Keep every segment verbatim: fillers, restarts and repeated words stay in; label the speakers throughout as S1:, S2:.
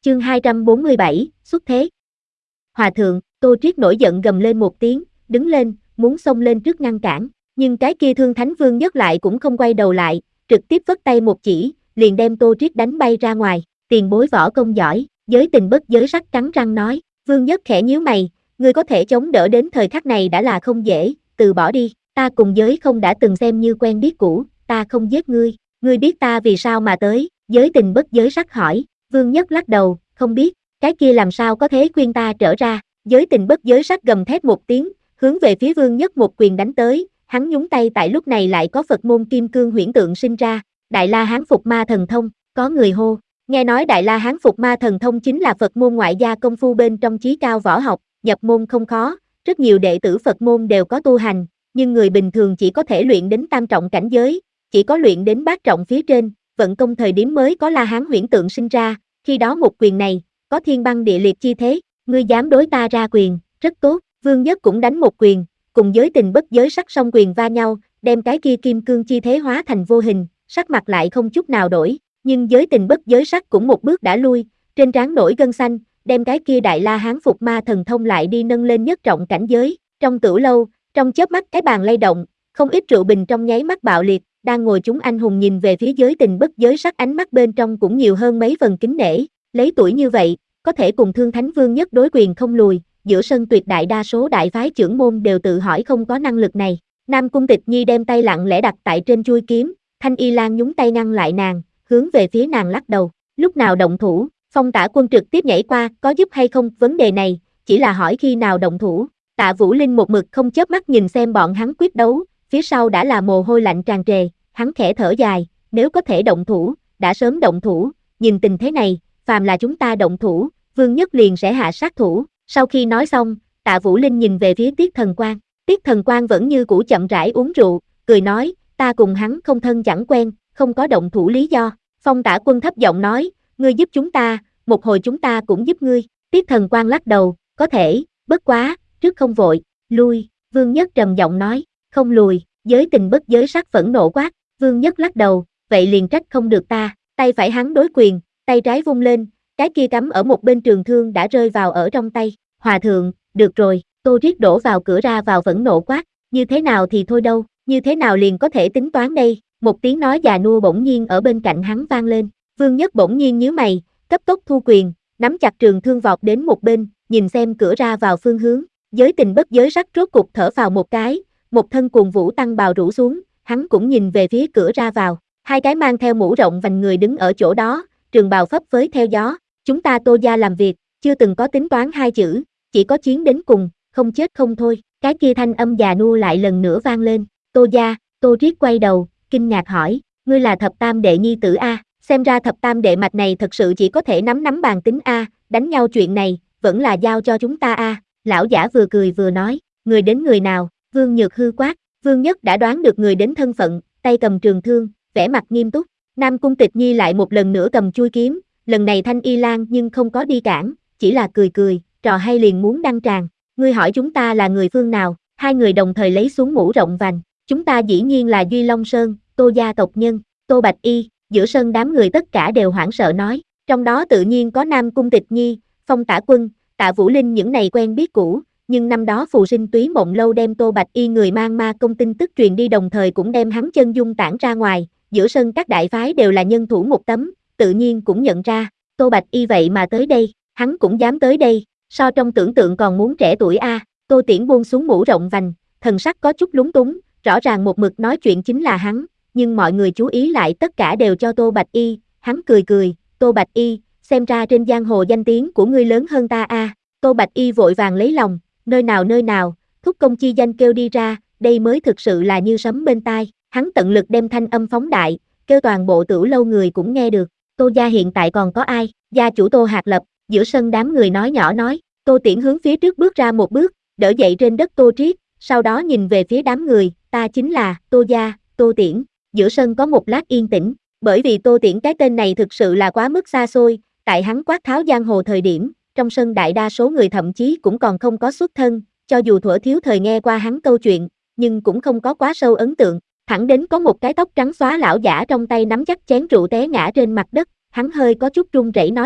S1: Chương hai trăm bốn mươi bảy, xuất thế. Hòa thượng, Tô Triết nổi giận gầm lên một tiếng, đứng lên, muốn xông lên trước ngăn cản, nhưng cái kia Thương Thánh Vương Nhất lại cũng không quay đầu lại, trực tiếp vất tay một chỉ, liền đem Tô Triết đánh bay ra ngoài. Tiền bối võ công giỏi, Giới Tình bất giới sắc cắn răng nói. Vương Nhất khẽ nhíu mày, ngươi có thể chống đỡ đến thời khắc này đã là không dễ, từ bỏ đi, ta cùng Giới không đã từng xem như quen biết cũ, ta không giết ngươi, ngươi biết ta vì sao mà tới? Giới Tình bất giới sắc hỏi. Vương Nhất lắc đầu, không biết, cái kia làm sao có thể khuyên ta trở ra? Giới Tình bất giới sắc gầm thét một tiếng, hướng về phía Vương Nhất một quyền đánh tới, hắn nhúng tay tại lúc này lại có Phật môn kim cương huyễn tượng sinh ra, Đại La Hán Phục Ma Thần Thông, có người hô, nghe nói Đại La Hán Phục Ma Thần Thông chính là Phật môn ngoại gia công phu bên trong chí cao võ học, nhập môn không khó, rất nhiều đệ tử Phật môn đều có tu hành, nhưng người bình thường chỉ có thể luyện đến tam trọng cảnh giới, chỉ có luyện đến bát trọng phía trên, vận công thời điểm mới có La Hán huyễn tượng sinh ra, khi đó một quyền này, có thiên băng địa liệt chi thế, ngươi dám đối ta ra quyền, rất tốt, Vương Nhất cũng đánh một quyền, cùng Giới Tình bất giới sắc song quyền va nhau, đem cái kia kim cương chi thế hóa thành vô hình, sắc mặt lại không chút nào đổi, nhưng Giới Tình bất giới sắc cũng một bước đã lui, trên trán nổi gân xanh, đem cái kia Đại La Hán Phục Ma Thần Thông lại đi nâng lên nhất trọng cảnh giới, trong tửu lâu, trong chớp mắt cái bàn lay động, không ít rượu bình trong nháy mắt bạo liệt, đang ngồi chúng anh hùng nhìn về phía Giới Tình bất giới sắc ánh mắt bên trong cũng nhiều hơn mấy phần kính nể, lấy tuổi như vậy, có thể cùng Thương Thánh Vương Nhất đối quyền không lùi, giữa sân tuyệt đại đa số đại phái trưởng môn đều tự hỏi không có năng lực này. Nam Cung Tịch Nhi đem tay lặng lẽ đặt tại trên chuôi kiếm, Thanh Y Lan nhúng tay ngăn lại nàng, hướng về phía nàng lắc đầu, lúc nào động thủ? Phong Tả Quân trực tiếp nhảy qua, có giúp hay không? Vấn đề này, chỉ là hỏi khi nào động thủ. Tạ Vũ Linh một mực không chớp mắt nhìn xem bọn hắn quyết đấu, phía sau đã là mồ hôi lạnh tràn trề, hắn khẽ thở dài, nếu có thể động thủ, đã sớm động thủ, nhìn tình thế này, phàm là chúng ta động thủ, Vương Nhất liền sẽ hạ sát thủ. Sau khi nói xong, Tạ Vũ Linh nhìn về phía Tiết Thần Quang, Tiết Thần Quang vẫn như cũ chậm rãi uống rượu, cười nói, ta cùng hắn không thân chẳng quen, không có động thủ lý do. Phong Tả Quân thấp giọng nói, ngươi giúp chúng ta, một hồi chúng ta cũng giúp ngươi. Tiết Thần Quang lắc đầu, có thể, bất quá, trước không vội, lui. Vương Nhất trầm giọng nói, không lùi. Giới Tình bất giới sắc phẫn nộ quát, Vương Nhất lắc đầu, vậy liền trách không được ta. Tay phải hắn đối quyền, tay trái vung lên, cái kia cắm ở một bên trường thương đã rơi vào ở trong tay. Hòa thượng, được rồi. Tô Triết đổ vào cửa ra vào phẫn nộ quát, như thế nào thì thôi đâu, như thế nào liền có thể tính toán đây? Một tiếng nói già nua bỗng nhiên ở bên cạnh hắn vang lên, Vương Nhất bỗng nhiên nhíu mày, cấp tốc thu quyền, nắm chặt trường thương vọt đến một bên, nhìn xem cửa ra vào phương hướng. Giới Tình bất giới sắc rốt cục thở phào một cái, một thân cuồng vũ tăng bào rủ xuống, hắn cũng nhìn về phía cửa ra vào, hai cái mang theo mũ rộng vành người đứng ở chỗ đó, trường bào phấp phới theo gió, chúng ta Tô gia làm việc, chưa từng có tính toán hai chữ, chỉ có chiến đến cùng, không chết không thôi. Cái kia thanh âm già nua lại lần nữa vang lên, Tô gia. Tô Triết quay đầu, kinh ngạc hỏi, ngươi là thập tam đệ nhi tử a? Xem ra thập tam đệ mạch này thật sự chỉ có thể nắm nắm bàn tính a, đánh nhau chuyện này, vẫn là giao cho chúng ta a. Lão giả vừa cười vừa nói, người đến người nào? Vương Nhược Hư quát. Vương Nhất đã đoán được người đến thân phận, tay cầm trường thương, vẻ mặt nghiêm túc. Nam Cung Tịch Nhi lại một lần nữa cầm chuôi kiếm, lần này Thanh Y Lan nhưng không có đi cản, chỉ là cười cười, trò hay liền muốn đăng tràng. Ngươi hỏi chúng ta là người phương nào? Hai người đồng thời lấy xuống mũ rộng vành. Chúng ta dĩ nhiên là Duy Long Sơn, Tô gia tộc nhân, Tô Bạch Y. Giữa sân đám người tất cả đều hoảng sợ nói, trong đó tự nhiên có Nam Cung Tịch Nhi, Phong Tả Quân, Tạ Vũ Linh những này quen biết cũ, nhưng năm đó Phù Sinh Túy Mộng Lâu đem Tô Bạch Y người mang ma công tin tức truyền đi, đồng thời cũng đem hắn chân dung tản ra ngoài, giữa sân các đại phái đều là nhân thủ một tấm, tự nhiên cũng nhận ra, Tô Bạch Y vậy mà tới đây, hắn cũng dám tới đây, so trong tưởng tượng còn muốn trẻ tuổi a. Tô Tiễn buông xuống mũ rộng vành, thần sắc có chút lúng túng, rõ ràng một mực nói chuyện chính là hắn, nhưng mọi người chú ý lại tất cả đều cho Tô Bạch Y, hắn cười cười, Tô Bạch Y, xem ra trên giang hồ danh tiếng của ngươi lớn hơn ta a. Tô Bạch Y vội vàng lấy lòng, nơi nào nơi nào, thúc công chi danh kêu đi ra, đây mới thực sự là như sấm bên tai, hắn tận lực đem thanh âm phóng đại, kêu toàn bộ Tửu lâu người cũng nghe được. Tô gia hiện tại còn có ai? Gia chủ Tô Hạc Lập. Giữa sân đám người nói nhỏ nói, Tô Tiễn hướng phía trước bước ra một bước, đỡ dậy trên đất Tô Triết, sau đó nhìn về phía đám người, ta chính là Tô gia, Tô Tiễn. Giữa sân có một lát yên tĩnh, bởi vì Tô Tiễn cái tên này thực sự là quá mức xa xôi, tại hắn quát tháo giang hồ thời điểm, trong sân đại đa số người thậm chí cũng còn không có xuất thân, cho dù thuở thiếu thời nghe qua hắn câu chuyện, nhưng cũng không có quá sâu ấn tượng. Thẳng đến có một cái tóc trắng xóa lão giả trong tay nắm chắc chén rượu té ngã trên mặt đất, hắn hơi có chút run rẩy nói ra,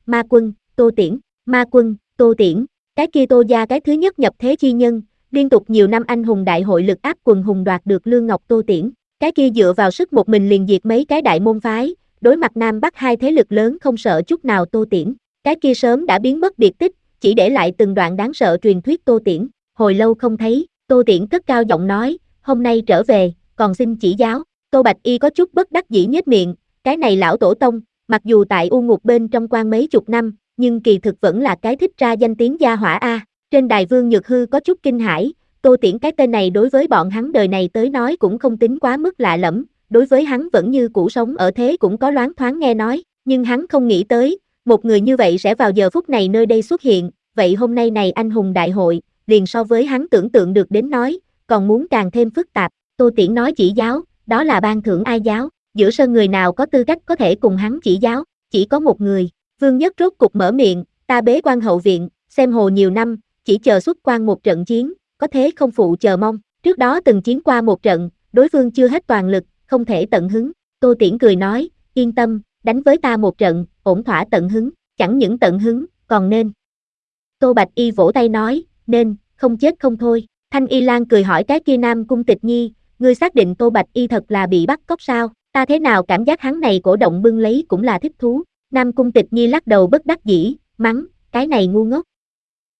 S1: ma quân, Tô Tiễn, ma quân, Tô Tiễn, cái kia Tô gia cái thứ nhất nhập thế chi nhân, liên tục nhiều năm anh hùng đại hội lực áp quần hùng đoạt được Lương Ngọc Tô Tiễn, cái kia dựa vào sức một mình liền diệt mấy cái đại môn phái, đối mặt Nam Bắc hai thế lực lớn không sợ chút nào Tô Tiễn, cái kia sớm đã biến mất biệt tích, chỉ để lại từng đoạn đáng sợ truyền thuyết Tô Tiễn, hồi lâu không thấy, Tô Tiễn cất cao giọng nói, hôm nay trở về, còn xin chỉ giáo, Tô Bạch Y có chút bất đắc dĩ nhếch miệng, cái này lão tổ tông, mặc dù tại u ngục bên trong quan mấy chục năm, nhưng kỳ thực vẫn là cái thích ra danh tiếng gia hỏa a. Trên đài Vương Nhược Hư có chút kinh hãi, Tô Tiễn cái tên này đối với bọn hắn đời này tới nói cũng không tính quá mức lạ lẫm, đối với hắn vẫn như cũ sống ở thế cũng có loáng thoáng nghe nói, nhưng hắn không nghĩ tới, một người như vậy sẽ vào giờ phút này nơi đây xuất hiện, vậy hôm nay này anh hùng đại hội, liền so với hắn tưởng tượng được đến nói, còn muốn càng thêm phức tạp, Tô Tiễn nói chỉ giáo, đó là ban thưởng ai giáo, giữa sân người nào có tư cách có thể cùng hắn chỉ giáo, chỉ có một người, Vương Nhất rốt cục mở miệng, ta bế quan hậu viện, xem hồ nhiều năm, chỉ chờ xuất quan một trận chiến, có thế không phụ chờ mong, trước đó từng chiến qua một trận, đối phương chưa hết toàn lực, không thể tận hứng, Tô Tiễn cười nói, yên tâm, đánh với ta một trận, ổn thỏa tận hứng, chẳng những tận hứng, còn nên. Tô Bạch Y vỗ tay nói, nên, không chết không thôi, Thanh Y Lan cười hỏi cái kia Nam Cung Tịch Nhi, ngươi xác định Tô Bạch Y thật là bị bắt cóc sao, ta thế nào cảm giác hắn này cổ động bưng lấy cũng là thích thú, Nam Cung Tịch Nhi lắc đầu bất đắc dĩ, mắng, cái này ngu ngốc,